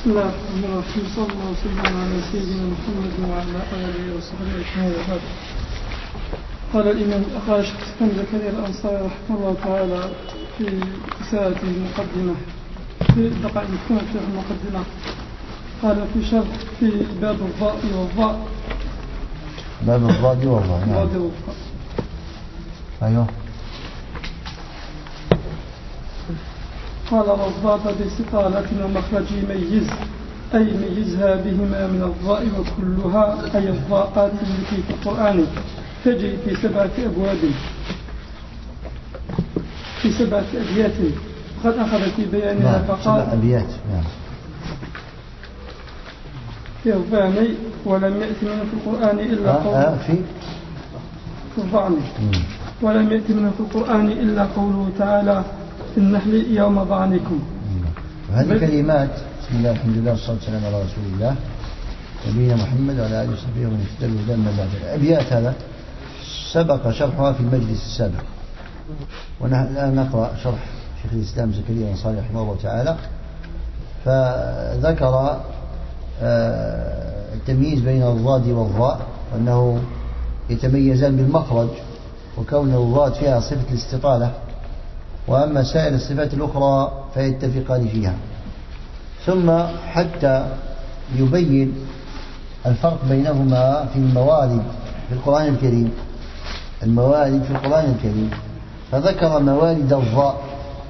بسم الله الرحمن الرحيم. صلى الله وسلم على سيدنا محمد وعلى آله وصحبه أجمعين. قال الإمام الشيخ بن زكريا الأنصاري رحمه الله تعالى في رسالته المقدمة في دقائق في المقدمة، قال في شرح في باب الضاء والظاء. باب الضاد والظاء. نعم. أيوه. قال والضاد باستطالة ومخرج يميز، أي ميزها بهما من الضاء وكلها، أي الضاءات التي في القرآن تجري في 7 أبواب في 7 أبيات، وقد أخذ في بيانها فقال 7 أبيات. نعم. في الظعني ولم يأت منه في القرآن إلا قوله في الظعني ولم يأت منه في القرآن إلا قوله تعالى في النحل يوم ظعنكم. هذه كلمات. بسم الله الحمد لله والصلاة والسلام على رسول الله نبينا محمد وعلى آله وصحبه ومن اهتدى بهداه أما بعد. الأبيات هذا سبق شرحها في المجلس السابق، ونحن الآن نقرأ شرح شيخ الإسلام زكريا الأنصاري رحمه الله تعالى، فذكر التمييز بين الضاد والظاء، وأنه يتميزان بالمخرج، وكون الضاد فيها صفة الاستطالة، وأما سائر الصفات الأخرى فيتفقان فيها. ثم حتى يبين الفرق بينهما في الموارد في القرآن الكريم، الموارد في القرآن الكريم، فذكر موارد الضاء.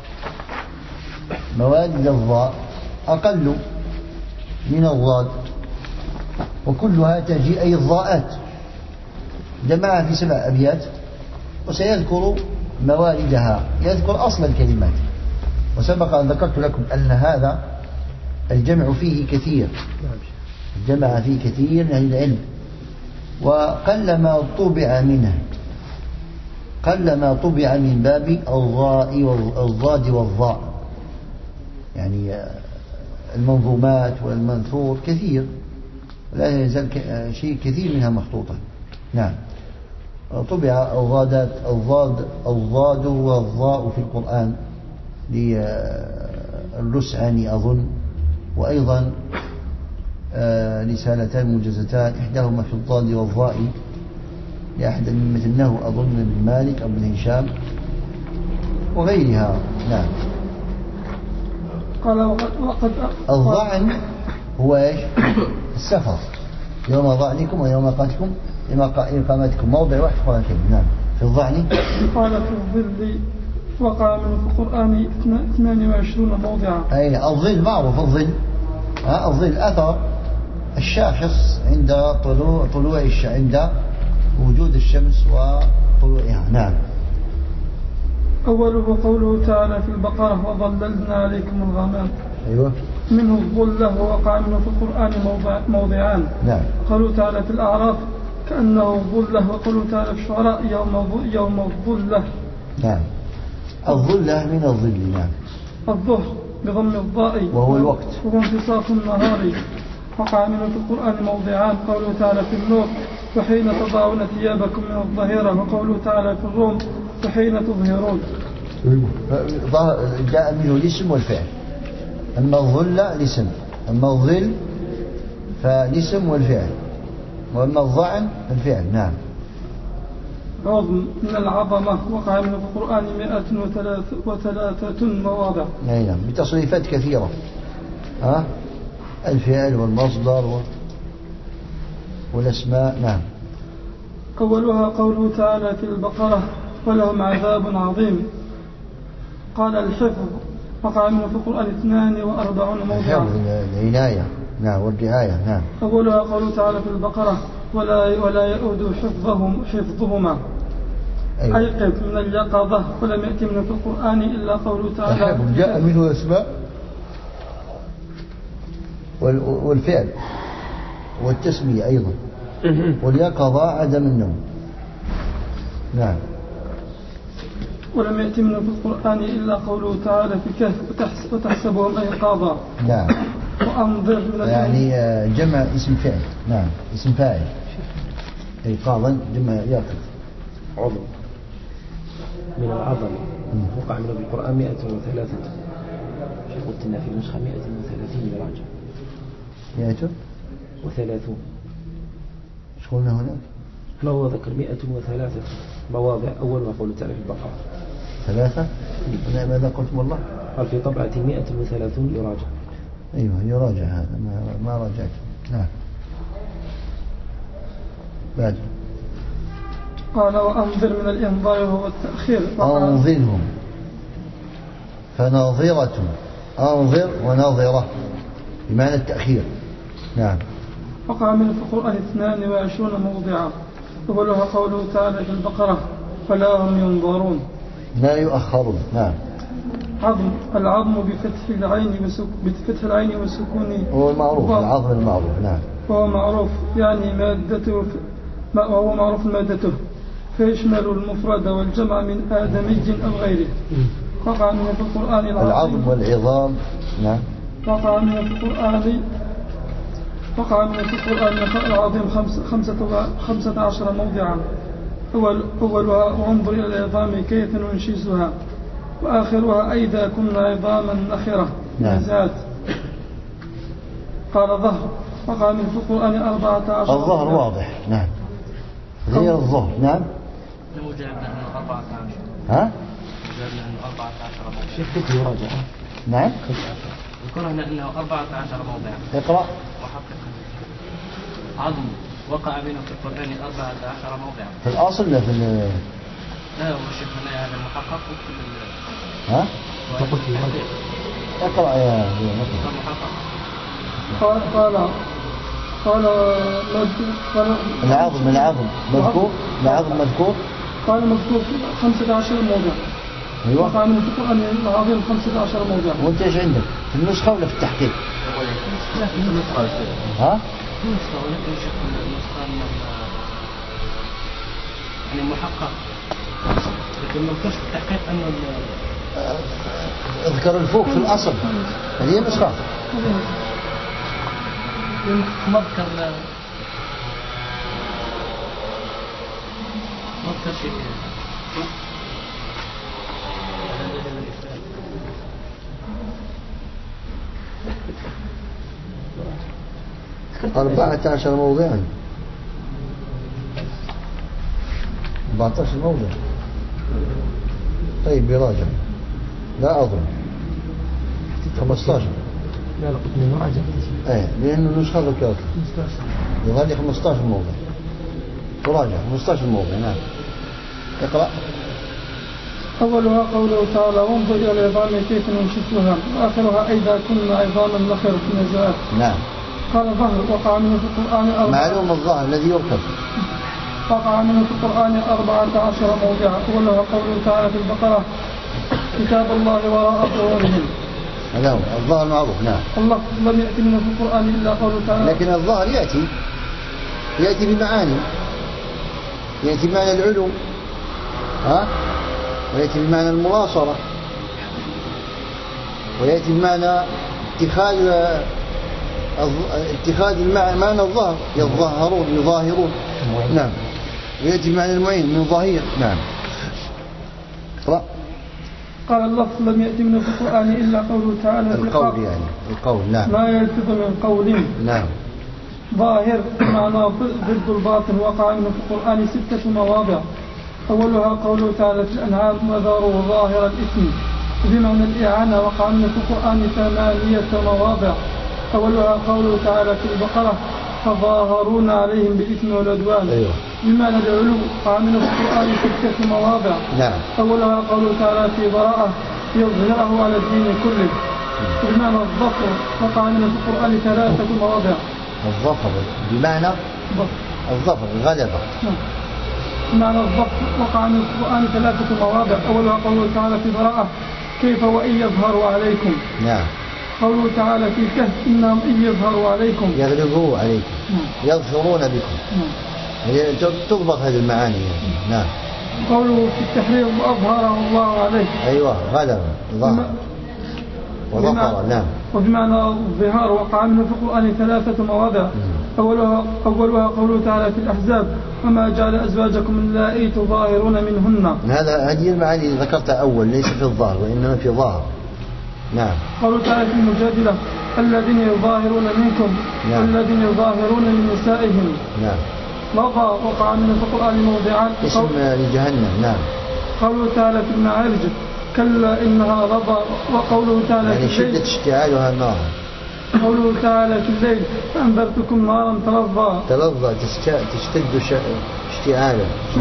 موارد الضاء أقل من الضاد، وكلها تجي أي الضاءات جمعها في 7 أبيات، وسيذكر مواردها، يذكر أصل الكلمات. وسبق أن ذكرت لكم أن هذا الجمع فيه كثير، الجمع فيه كثير من أهل العلم، وقلما طبع منه، قلما طبع من باب الضاد والظاء، يعني المنظومات والمنثور كثير، لا يزال شيء كثير منها مخطوطة. نعم. طبع الضاد والظاء في القرآن للرسعني أظن، وأيضا رسالتان موجزتان، إحداهما في الضاد والظاء لأحد من مثلنه أظن بن مالك أو بن هشام وغيرها. نعم. قال وقد الظعن هو إيش؟ السفر، يوم ظعنكم ويوم قاتكم إقامتكم، موضع واحد في القرآن الكريم. نعم. في الظعن قال في الظل وقع منه في القرآن 22 موضعا. أي الظل معروف، الظل الظل أثر الشاخص عند طلوع عند وجود الشمس وطلوعها. نعم. أوله قوله تعالى في البقرة وظللنا عليكم الغمام. أيوة. منه الظلة ووقع منه في القرآن موضعان. نعم. قوله تعالى في الأعراف كأنه ظلة، وقوله تعالى في الشعراء يوم الظلة. نعم. الظلة من الظل. نعم. الظهر بضم الضاء وهو الوقت، وهو انتصاف النهار. وقع منه في القرآن موضعان، قوله تعالى في النور وحين تضعون ثيابكم من الظهيرة، وقوله تعالى في الروم وحين تظهرون. جاء منه الاسم والفعل. أما الظل الاسم، أما الظل فالاسم والفعل، وأما الظعن الفعل. نعم. عظم من العظمة، وقع منه في القرآن 103 مواضع. نعم. بتصريفات كثيرة، الفعل والمصدر والأسماء. نعم. أولها قوله تعالى في البقرة ولهم عذاب عظيم. قال الحفظ وقع منه في القرآن 42 موضعا. العناية. نعم. والرعاية. نعم. أولها قوله تعالى في البقرة ولا يؤود حفظهما. أيوة. أيقظ من اليقظة، ولم يأتي منه في القرآن إلا قوله تعالى جاء منه الأسماء والفعل والتسمية أيضا، واليقظة عدم النوم. نعم. ولم يأتي منه في القرآن إلا قوله تعالى في كهف وتحسبهم أيقاظا. نعم. وأنظر يعني جمع اسم فعل. نعم. اسم فاعل أيقاظا جمع يقظ. عظم من العظمة، وقع منه بالقرآن 103. قلت إن في نسخة 130 درجة. 130. ايش قلنا هناك؟ ما هو ذكر 103 مواضع، أولها قوله تعالى في البقرة 3. ماذا قلتم والله؟ قال في طبعة 130 يراجع. أيوه يراجع هذا ما راجعت. نعم. بعد قال وأنظر من الإنظار وهو التأخير. أنظرهم فناظرة، أنظر وناظرة بمعنى التأخير. نعم. وقع من في القرآن 22 موضعا، أولها قوله تعالى في البقرة فلا هم ينظرون لا يؤخرون. نعم. عظم، العظم بفتح العين وسكون هو المعروف، العظم المعروف. نعم. وهو معروف يعني مادته، وهو معروف مادته، فيشمل المفرد والجمع من آدمي أو غيره. وقع منه في القرآن العظم والعظام. نعم. وقع منه في القرآن العظيم 15 موضعا، أولها وانظر إلى العظام كيف ننشزها، وآخرها أيضا كنا عظاما نخرة نزات. قال ظهر، وقع منه في القرآن 14 الظهر واضح. نعم. غير الظهر. نعم. ها؟ شيخ كيف يراجع؟ نعم. ذكرنا أنه 14 موضعا. اقرأ. وحقق عظم وقع بينه في القرآن 14 موضعا. في الأصل لا في لا هو الشيخ هنا هذا المحقق ها؟ تقول في هذا. اقرأ يا قال العظم مذكور. العظم مذكور. قال مذكور 15 موضع. أيوة. وقع من القرآن العظيم 15 موضع. وانت ايش عندك في النسخة ولا في التحقيق؟ لا في النسخة. ها؟ في النسخة، ولكن شيخ النسخة يعني محقق، لكن ما ذكرش في التحقيق أنه اذكر الفوق في الأصل. هذه النسخة. مذكر شيء 14 موضعا. 14 موضع. طيب يراجع. لا أظن 15. لا قلت من راجع. لأن النسخة ذكرت يغادي 15 موضع. تراجع 15 موضع. نعم. اقرأ. أولها قوله تعالى وانظر إلى العظام كيف ننشزها، وآخرها أيضا كنا عظاما نخرة نزات. نعم. قال ظهر، وقع منه في القرآن معلوم الظهر الذي يركب. وقع منه في القرآن 14 موضعا، أولها قوله تعالى في البقرة كتاب الله وراء ظهورهم. هذا هو الظهر معروف. نعم. الله لم يأتي منه في القرآن إلا قوله تعالى. لكن الظهر يأتي بمعاني، يأتي بمعنى العلو، ويأتي بمعنى المناصرة، ويأتي بمعنى اتخاذ معنى الظهر، يظهرون يظاهرون. نعم. ويأتي بمعنى المعين من ظهير. نعم. اقرأ. قال الله لم يأتي منه في القرآن إلا قوله تعالى القول يعني القول. نعم. ما يلفظ من قول. نعم. ظاهر معنى ضد الباطن، وقع منه في القرآن 6 مواضع، أولها قوله تعالى في الأنعام وذروا ظاهر الإثم بمعنى الإعانة، وقع منه في القرآن 8 مواضع، أولها قوله تعالى في البقرة فظاهرون عليهم بالإثم والعدوان. أيوه. بمعنى العلو، وقع منه في القرآن 6 مواضع، نعم. أولها قوله تعالى في براءة يظهره على الدين كله. بمعنى الظفر، وقع منه في القرآن 3 مواضع. الظفر بمعنى الظفر الغلبة. بمعنى الظفر، وقع من القرآن 3 مواضع، أولها قوله تعالى في براءة كيف وإن يظهروا عليكم. نعم. قوله تعالى في الكهف إنهم إن يظهروا عليكم يغلبوا عليكم. يظفرون بكم. تضبط هذه المعاني. نعم. قوله في التحرير وأظهره الله عليه. أيوة غلب ظهر وظفر. نعم. وبمعنى الظهار، وقع منه في القرآن 3 مواضع، أولها قوله تعالى في الأحزاب وما جعل أزواجكم اللائي تظاهرون منهن. هذه المعاني ذكرتها أول، ليس في الظاهر وإنما في ظاهر. نعم. قوله تعالى في المجادلة الذين يظاهرون منكم والذين يظاهرون من نسائهم. نعم. لظى وقع منه في القرآن موضعان. اسم لجهنم. نعم. قوله تعالى في المعارج كلا إنها لظى، وقوله تعالى يعني في الليل شدة اشتعالها النار. قوله تعالى في الليل فأنذرتكم نارا تلظى تشتد اشتعالا.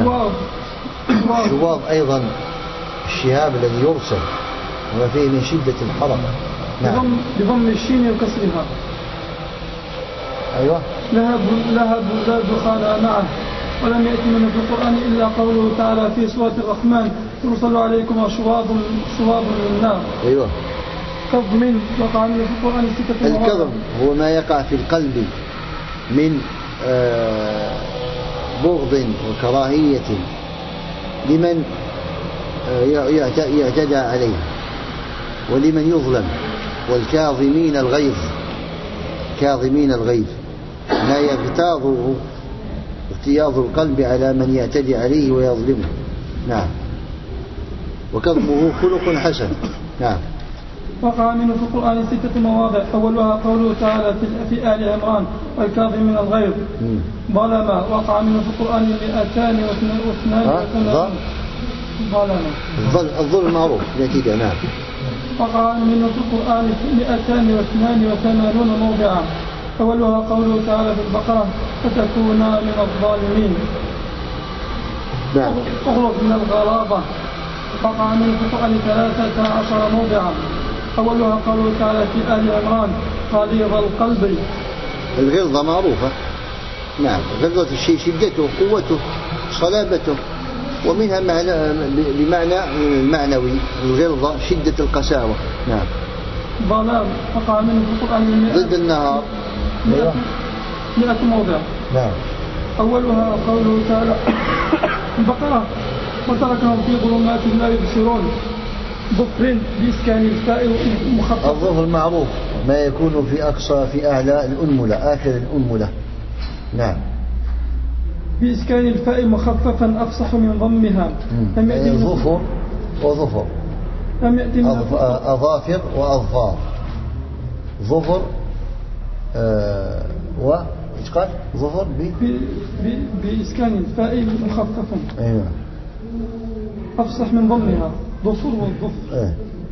شواظ أيضا الشهاب الذي يرسل وما فيه من شدة الحرقة. نعم. بضم الشين وكسرها. أيوة. لهب لا دخان معه. ولم يأتي منه في القرآن إلا قوله تعالى في سورة الرحمن يرسل عليكم شواظ من النار. أيوة. كظم وقع منه في القرآن 6 مرات. الكظم هو ما يقع في القلب من بغض وكراهية لمن يعتدى عليه ولمن يظلم. والكاظمين الغيظ لا يغتاظه اغتياظ القلب على من يعتدي عليه ويظلمه. نعم. وكظمه خلق حسن. نعم. وقع منه في القرآن 6 مواضع. أولها قوله تعالى في آل عمران والكاظمين الغيظ. ظلما وقع منه في القرآن 282 ظلما. الظلم معروف نتيجة. نعم. وقع منه في القرآن 282 موضعا. أولها قوله تعالى في البقرة فتكون من الظالمين. نعم. اغرق من الغرابة. وقع منه في القرآن 13 موضعا. أولها قوله تعالى في آل عمران غليظ القلب. الغلظة معروفة. نعم. غلظة الشيء شدته قوته صلابته، ومنها بمعنى المعنوي الغلظة شدة القساوة. نعم. ظلام وقع منه في القرآن ضد النهار 100 موضع. نعم. أولها قوله تعالى البقرة وتركهم في ظلمات لا يبصرون. ظفر بإسكان الفاء مخفف. الظفر معروف ما يكون في أقصى في أعلى الأنملة آخر الأنملة. نعم. بإسكان الفاء مخففا أفصح من ضمها. ظفر وظفر. أظافر وأظفار. ظفر إيش قال؟ ظفر بإسكان الفاء مخففا. أيوة. أفصح من ضمها. ظفر والظفر.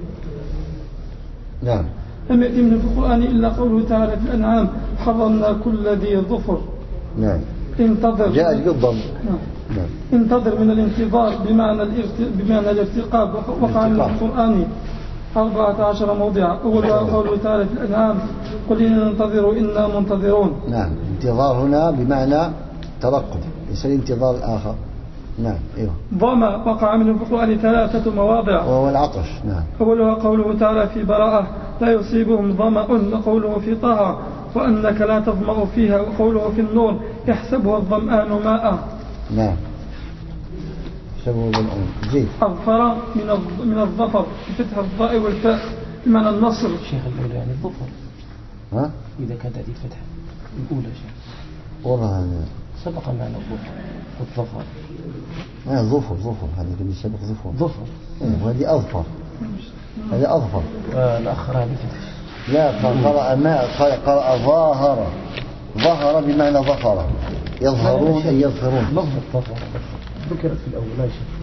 نعم. لم يأتي منه في القرآن إلا قوله تعالى في الأنعام حرمنا كل ذي ظفر. نعم. انتظر. جاءت بالضم. نعم. انتظر من الانتظار بمعنى الارتقاب. وقع من القرآن 14 موضع. أولها قوله تعالى في الأنعام قل إن ننتظر إنا منتظرون. نعم. انتظار هنا بمعنى ترقب ليس الانتظار الآخر. نعم. أيوه. ظما وقع منه في القرآن 3 مواضع. وهو العطش. نعم. أولها قوله تعالى في براءة لا يصيبهم ظمأ. وقوله في طه وأنك لا تظمأ فيها. وقوله في النور يحسبه الظمآن ماء. نعم. يحسبه الظمآن. زيد. أظفر من الظفر بفتح الضاء والفاء بمعنى النصر. شيخ الأولى يعني الظفر. ها؟ إذا كانت هذه الفتحة الأولى شيخ. والله سبق معنا الظفر. ظفر هذا اللي سبق ظفر. وهذه أظفر. هذه أظفر. الآخر هذه فتح. لا قرأ ظهر بمعنى ظفر. يظهرون أي يظفرون. لفظ الظفر ذكرت في الأول لا شيء.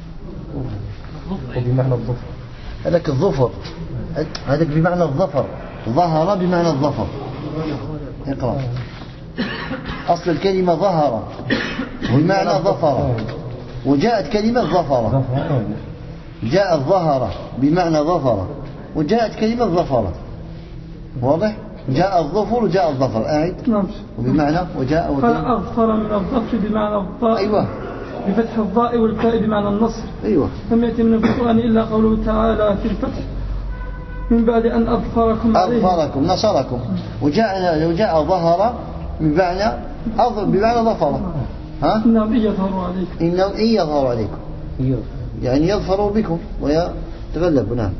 وبمعنى الظفر. هذاك الظفر هذاك بمعنى الظفر. ظهر بمعنى الظفر. اقرأ. أصل الكلمة ظهر بمعنى ظفر، وجاءت كلمة ظفر. جاء الظهر بمعنى ظفر، وجاءت كلمة ظفر. واضح؟ جاء الظفر وجاء الظفر. أعد. نعم. وبمعنى وجاء فأظفر من الظفر بمعنى الضاء. أيوة. بفتح الضاء والفاء بمعنى النصر. أيوة. لم يأتي من القرآن إلا قوله تعالى في الفتح من بعد أن أظفركم عليه. أظفركم نصركم. وجاء ظهر بمعنى ظفر. ها؟ إنهم إن يظهروا عليكم. إنهم إن يظهروا عليكم يعني يظفروا بكم ويتغلبوا. نعم.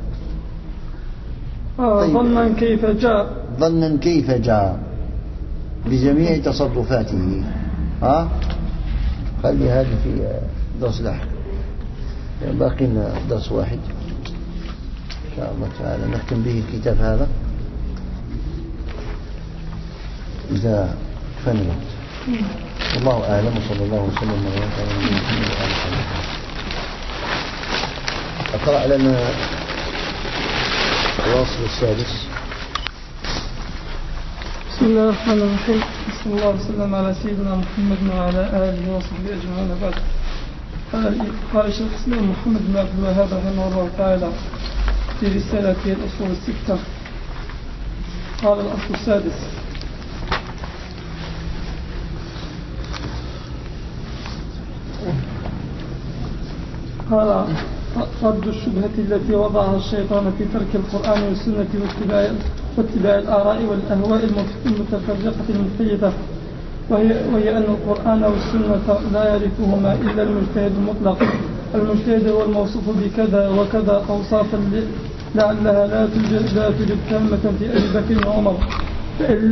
طيب. ظنا كيف جاء بجميع تصرفاته. خلي هذا في درس لاحق. باقي لنا درس واحد إن شاء الله تعالى نختم به الكتاب هذا. إذا كفانا الوقت. والله أعلم، وصلى الله وسلم وبارك على نبينا محمد وعلى آله وصحبه. أقرأ لنا الواصل السادس. بسم الله الرحمن الرحيم. صلى الله وسلم على سيدنا محمد وعلى آله وصحبه أجمعين. بعد قال شيخ الإسلام محمد بن عبد الوهاب رحمه الله تعالى في رسالته الأصول الستة، قال الأصل السادس: قال رد الشبهة التي وضعها الشيطان في ترك القرآن والسنة واتباع الآراء والأهواء المتفرقة المحيطة، وهي أن القرآن والسنة لا يعرفهما إلا المجتهد المطلق. المجتهد هو الموصوف بكذا وكذا أوصافا لعلها لا توجد تامة في أبي بكر وعمر،